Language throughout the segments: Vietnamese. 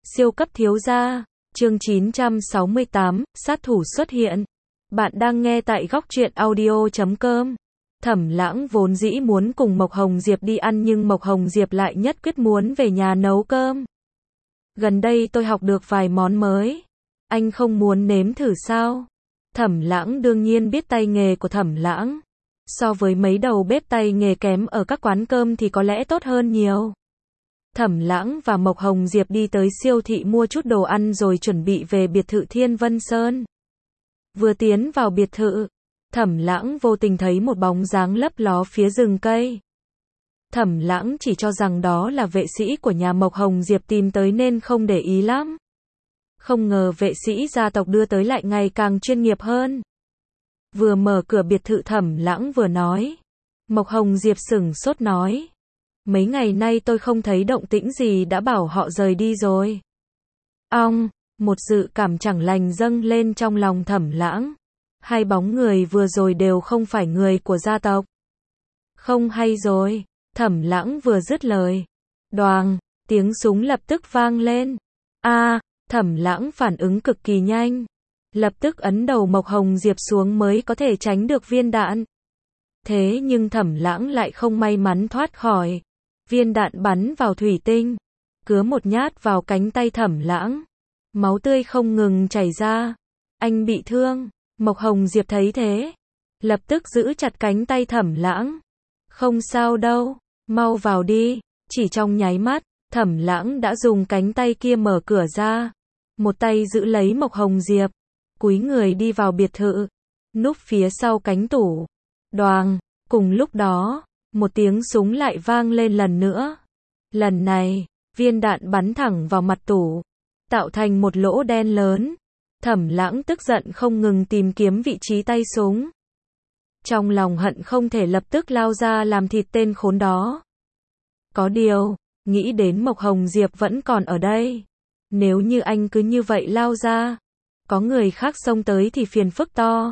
Siêu cấp thiếu gia, chương 968, sát thủ xuất hiện. Bạn đang nghe tại góc truyện audio.com. Thẩm Lãng vốn dĩ muốn cùng Mộc Hồng Diệp đi ăn nhưng Mộc Hồng Diệp lại nhất quyết muốn về nhà nấu cơm. Gần đây tôi học được vài món mới. Anh không muốn nếm thử sao? Thẩm Lãng đương nhiên biết tay nghề của Thẩm Lãng. So với mấy đầu bếp tay nghề kém ở các quán cơm thì có lẽ tốt hơn nhiều. Thẩm Lãng và Mộc Hồng Diệp đi tới siêu thị mua chút đồ ăn rồi chuẩn bị về biệt thự Thiên Vân Sơn. Vừa tiến vào biệt thự, Thẩm Lãng vô tình thấy một bóng dáng lấp ló phía rừng cây. Thẩm Lãng chỉ cho rằng đó là vệ sĩ của nhà Mộc Hồng Diệp tìm tới nên không để ý lắm. Không ngờ vệ sĩ gia tộc đưa tới lại ngày càng chuyên nghiệp hơn. Vừa mở cửa biệt thự Thẩm Lãng vừa nói. Mộc Hồng Diệp sửng sốt nói. Mấy ngày nay tôi không thấy động tĩnh gì đã bảo họ rời đi rồi. Một dự cảm chẳng lành dâng lên trong lòng Thẩm Lãng. Hai bóng người vừa rồi đều không phải người của gia tộc. Không hay rồi, Thẩm Lãng vừa dứt lời. Đoàng, tiếng súng lập tức vang lên. Thẩm Lãng phản ứng cực kỳ nhanh. Lập tức ấn đầu Mộc Hồng Diệp xuống mới có thể tránh được viên đạn. Thế nhưng Thẩm Lãng lại không may mắn thoát khỏi. Viên đạn bắn vào thủy tinh, cứa một nhát vào cánh tay Thẩm Lãng. Máu tươi không ngừng chảy ra. Anh bị thương. Mộc Hồng Diệp thấy thế, lập tức giữ chặt cánh tay Thẩm Lãng. Không sao đâu, mau vào đi. Chỉ trong nháy mắt, Thẩm Lãng đã dùng cánh tay kia mở cửa ra. Một tay giữ lấy Mộc Hồng Diệp, cúi người đi vào biệt thự, núp phía sau cánh tủ. Đoàng, cùng lúc đó, một tiếng súng lại vang lên lần nữa. Lần này, viên đạn bắn thẳng vào mặt tủ, tạo thành một lỗ đen lớn. Thẩm Lãng tức giận không ngừng tìm kiếm vị trí tay súng. Trong lòng hận không thể lập tức lao ra làm thịt tên khốn đó. Có điều, nghĩ đến Mộc Hồng Diệp vẫn còn ở đây. Nếu như anh cứ như vậy lao ra, có người khác xông tới thì phiền phức to.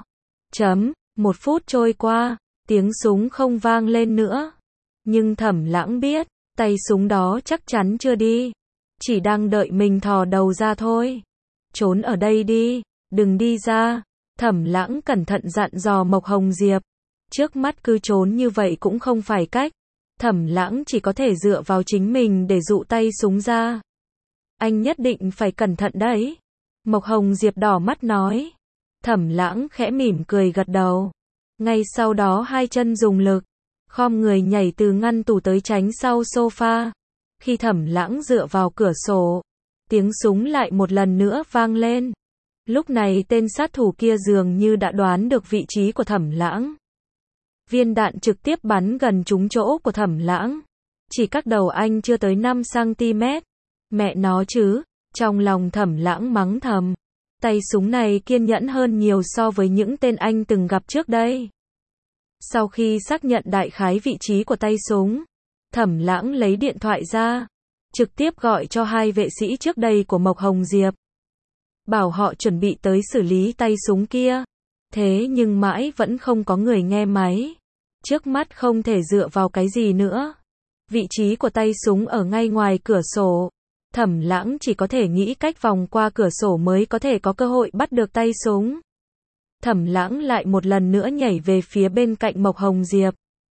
Một phút trôi qua, tiếng súng không vang lên nữa. Nhưng Thẩm Lãng biết, tay súng đó chắc chắn chưa đi. Chỉ đang đợi mình thò đầu ra thôi. Trốn ở đây đi, đừng đi ra. Thẩm Lãng cẩn thận dặn dò Mộc Hồng Diệp. Trước mắt cứ trốn như vậy cũng không phải cách. Thẩm Lãng chỉ có thể dựa vào chính mình để dụ tay súng ra. Anh nhất định phải cẩn thận đấy. Mộc Hồng Diệp đỏ mắt nói. Thẩm Lãng khẽ mỉm cười gật đầu. Ngay sau đó hai chân dùng lực, khom người nhảy từ ngăn tủ tới tránh sau sofa. Khi Thẩm Lãng dựa vào cửa sổ, tiếng súng lại một lần nữa vang lên. Lúc này tên sát thủ kia dường như đã đoán được vị trí của Thẩm Lãng. Viên đạn trực tiếp bắn gần trúng chỗ của Thẩm Lãng. Chỉ cách đầu anh chưa tới 5 cm. Mẹ nó chứ, trong lòng Thẩm Lãng mắng thầm. Tay súng này kiên nhẫn hơn nhiều so với những tên anh từng gặp trước đây. Sau khi xác nhận đại khái vị trí của tay súng, Thẩm Lãng lấy điện thoại ra, trực tiếp gọi cho hai vệ sĩ trước đây của Mộc Hồng Diệp. Bảo họ chuẩn bị tới xử lý tay súng kia. Thế nhưng mãi vẫn không có người nghe máy. Trước mắt không thể dựa vào cái gì nữa. Vị trí của tay súng ở ngay ngoài cửa sổ. Thẩm Lãng chỉ có thể nghĩ cách vòng qua cửa sổ mới có thể có cơ hội bắt được tay súng. Thẩm Lãng lại một lần nữa nhảy về phía bên cạnh Mộc Hồng Diệp.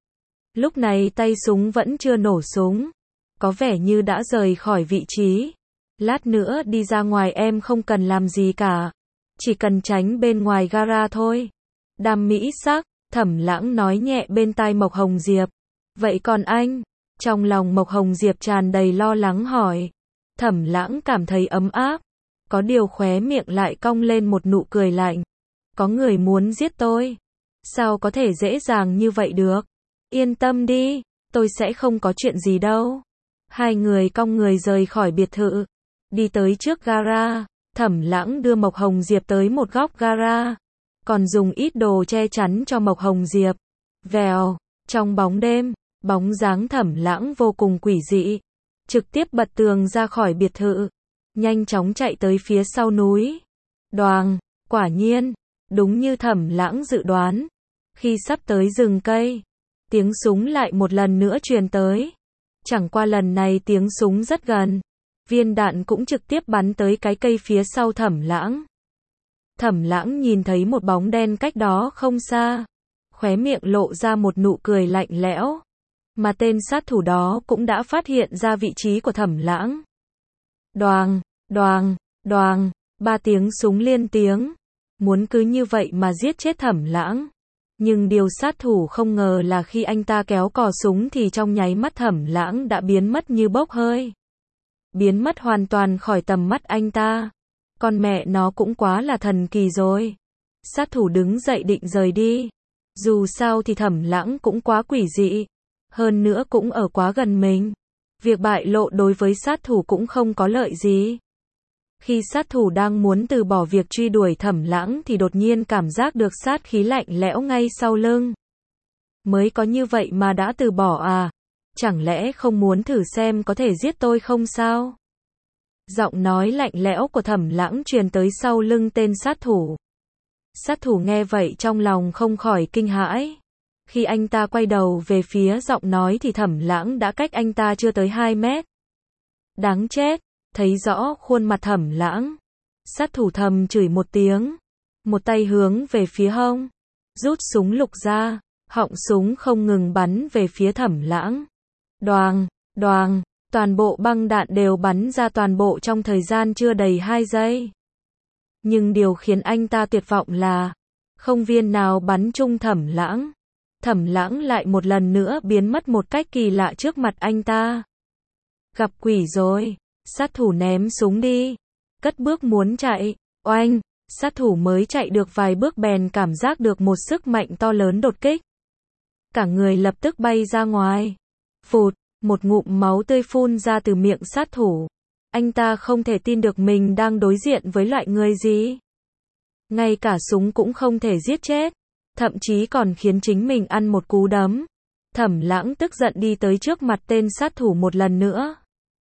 Lúc này tay súng vẫn chưa nổ súng. Có vẻ như đã rời khỏi vị trí. Lát nữa đi ra ngoài em không cần làm gì cả. Chỉ cần tránh bên ngoài gara thôi. Đam mỹ sắc, Thẩm Lãng nói nhẹ bên tai Mộc Hồng Diệp. Vậy còn anh? Trong lòng Mộc Hồng Diệp tràn đầy lo lắng hỏi. Thẩm Lãng cảm thấy ấm áp. Có điều khóe miệng lại cong lên một nụ cười lạnh. Có người muốn giết tôi. Sao có thể dễ dàng như vậy được? Yên tâm đi, tôi sẽ không có chuyện gì đâu. Hai người cong người rời khỏi biệt thự. Đi tới trước gara, Thẩm Lãng đưa Mộc Hồng Diệp tới một góc gara. Còn dùng ít đồ che chắn cho Mộc Hồng Diệp. Vèo, trong bóng đêm, bóng dáng Thẩm Lãng vô cùng quỷ dị. Trực tiếp bật tường ra khỏi biệt thự. Nhanh chóng chạy tới phía sau núi. Đoàng, quả nhiên, đúng như Thẩm Lãng dự đoán. Khi sắp tới rừng cây, tiếng súng lại một lần nữa truyền tới. Chẳng qua lần này tiếng súng rất gần. Viên đạn cũng trực tiếp bắn tới cái cây phía sau Thẩm Lãng. Thẩm Lãng nhìn thấy một bóng đen cách đó không xa, khóe miệng lộ ra một nụ cười lạnh lẽo, mà tên sát thủ đó cũng đã phát hiện ra vị trí của Thẩm Lãng. Đoàng, đoàng, đoàng, 3 tiếng súng liên tiếng, muốn cứ như vậy mà giết chết Thẩm Lãng. Nhưng điều sát thủ không ngờ là khi anh ta kéo cò súng thì trong nháy mắt Thẩm Lãng đã biến mất như bốc hơi. Biến mất hoàn toàn khỏi tầm mắt anh ta. Con mẹ nó cũng quá là thần kỳ rồi. Sát thủ đứng dậy định rời đi. Dù sao thì Thẩm Lãng cũng quá quỷ dị. Hơn nữa cũng ở quá gần mình. Việc bại lộ đối với sát thủ cũng không có lợi gì. Khi sát thủ đang muốn từ bỏ việc truy đuổi Thẩm Lãng thì đột nhiên cảm giác được sát khí lạnh lẽo ngay sau lưng. Mới có như vậy mà đã từ bỏ à? Chẳng lẽ không muốn thử xem có thể giết tôi không sao? Giọng nói lạnh lẽo của Thẩm Lãng truyền tới sau lưng tên sát thủ. Sát thủ nghe vậy trong lòng không khỏi kinh hãi. Khi anh ta quay đầu về phía giọng nói thì Thẩm Lãng đã cách anh ta chưa tới 2 mét. Đáng chết, thấy rõ khuôn mặt Thẩm Lãng. Sát thủ thầm chửi một tiếng. Một tay hướng về phía hông. Rút súng lục ra. Họng súng không ngừng bắn về phía Thẩm Lãng. Đoàng, đoàng, toàn bộ băng đạn đều bắn ra toàn bộ trong thời gian chưa đầy 2 giây. Nhưng điều khiến anh ta tuyệt vọng là không viên nào bắn trúng Thẩm Lãng. Thẩm Lãng lại một lần nữa biến mất một cách kỳ lạ trước mặt anh ta. Gặp quỷ rồi, sát thủ ném súng đi, cất bước muốn chạy. Oanh, sát thủ mới chạy được vài bước bèn cảm giác được một sức mạnh to lớn đột kích. Cả người lập tức bay ra ngoài. Phụt, một ngụm máu tươi phun ra từ miệng sát thủ. Anh ta không thể tin được mình đang đối diện với loại người gì. Ngay cả súng cũng không thể giết chết. Thậm chí còn khiến chính mình ăn một cú đấm. Thẩm Lãng tức giận đi tới trước mặt tên sát thủ một lần nữa.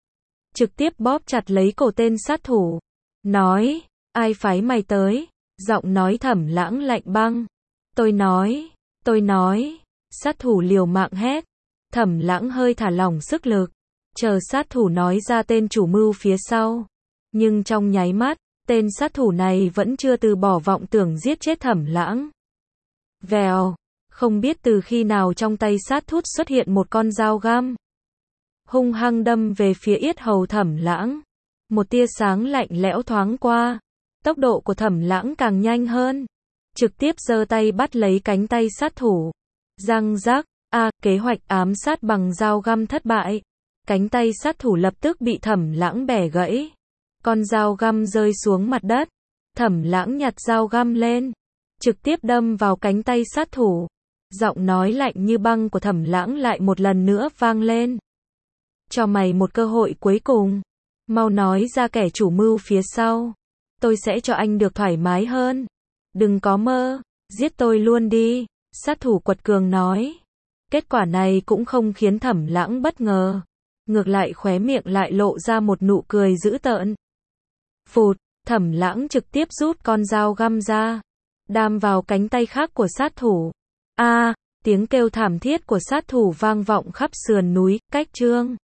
Trực tiếp bóp chặt lấy cổ tên sát thủ. Nói, ai phái mày tới? Giọng nói Thẩm Lãng lạnh băng. Tôi nói. Sát thủ liều mạng hét. Thẩm Lãng hơi thả lỏng sức lực. Chờ sát thủ nói ra tên chủ mưu phía sau. Nhưng trong nháy mắt, tên sát thủ này vẫn chưa từ bỏ vọng tưởng giết chết Thẩm Lãng. Vèo, không biết từ khi nào trong tay sát thủ xuất hiện một con dao găm. Hung hăng đâm về phía yết hầu Thẩm Lãng. Một tia sáng lạnh lẽo thoáng qua. Tốc độ của Thẩm Lãng càng nhanh hơn. Trực tiếp giơ tay bắt lấy cánh tay sát thủ. Răng rắc, kế hoạch ám sát bằng dao găm thất bại. Cánh tay sát thủ lập tức bị Thẩm Lãng bẻ gãy. Con dao găm rơi xuống mặt đất. Thẩm Lãng nhặt dao găm lên. Trực tiếp đâm vào cánh tay sát thủ. Giọng nói lạnh như băng của Thẩm Lãng lại một lần nữa vang lên. Cho mày một cơ hội cuối cùng. Mau nói ra kẻ chủ mưu phía sau. Tôi sẽ cho anh được thoải mái hơn. Đừng có mơ, giết tôi luôn đi. Sát thủ quật cường nói. Kết quả này cũng không khiến Thẩm Lãng bất ngờ. Ngược lại khóe miệng lại lộ ra một nụ cười dữ tợn. Phụt, Thẩm Lãng trực tiếp rút con dao găm ra. Đâm vào cánh tay khác của sát thủ. Tiếng kêu thảm thiết của sát thủ vang vọng khắp sườn núi, cách Trương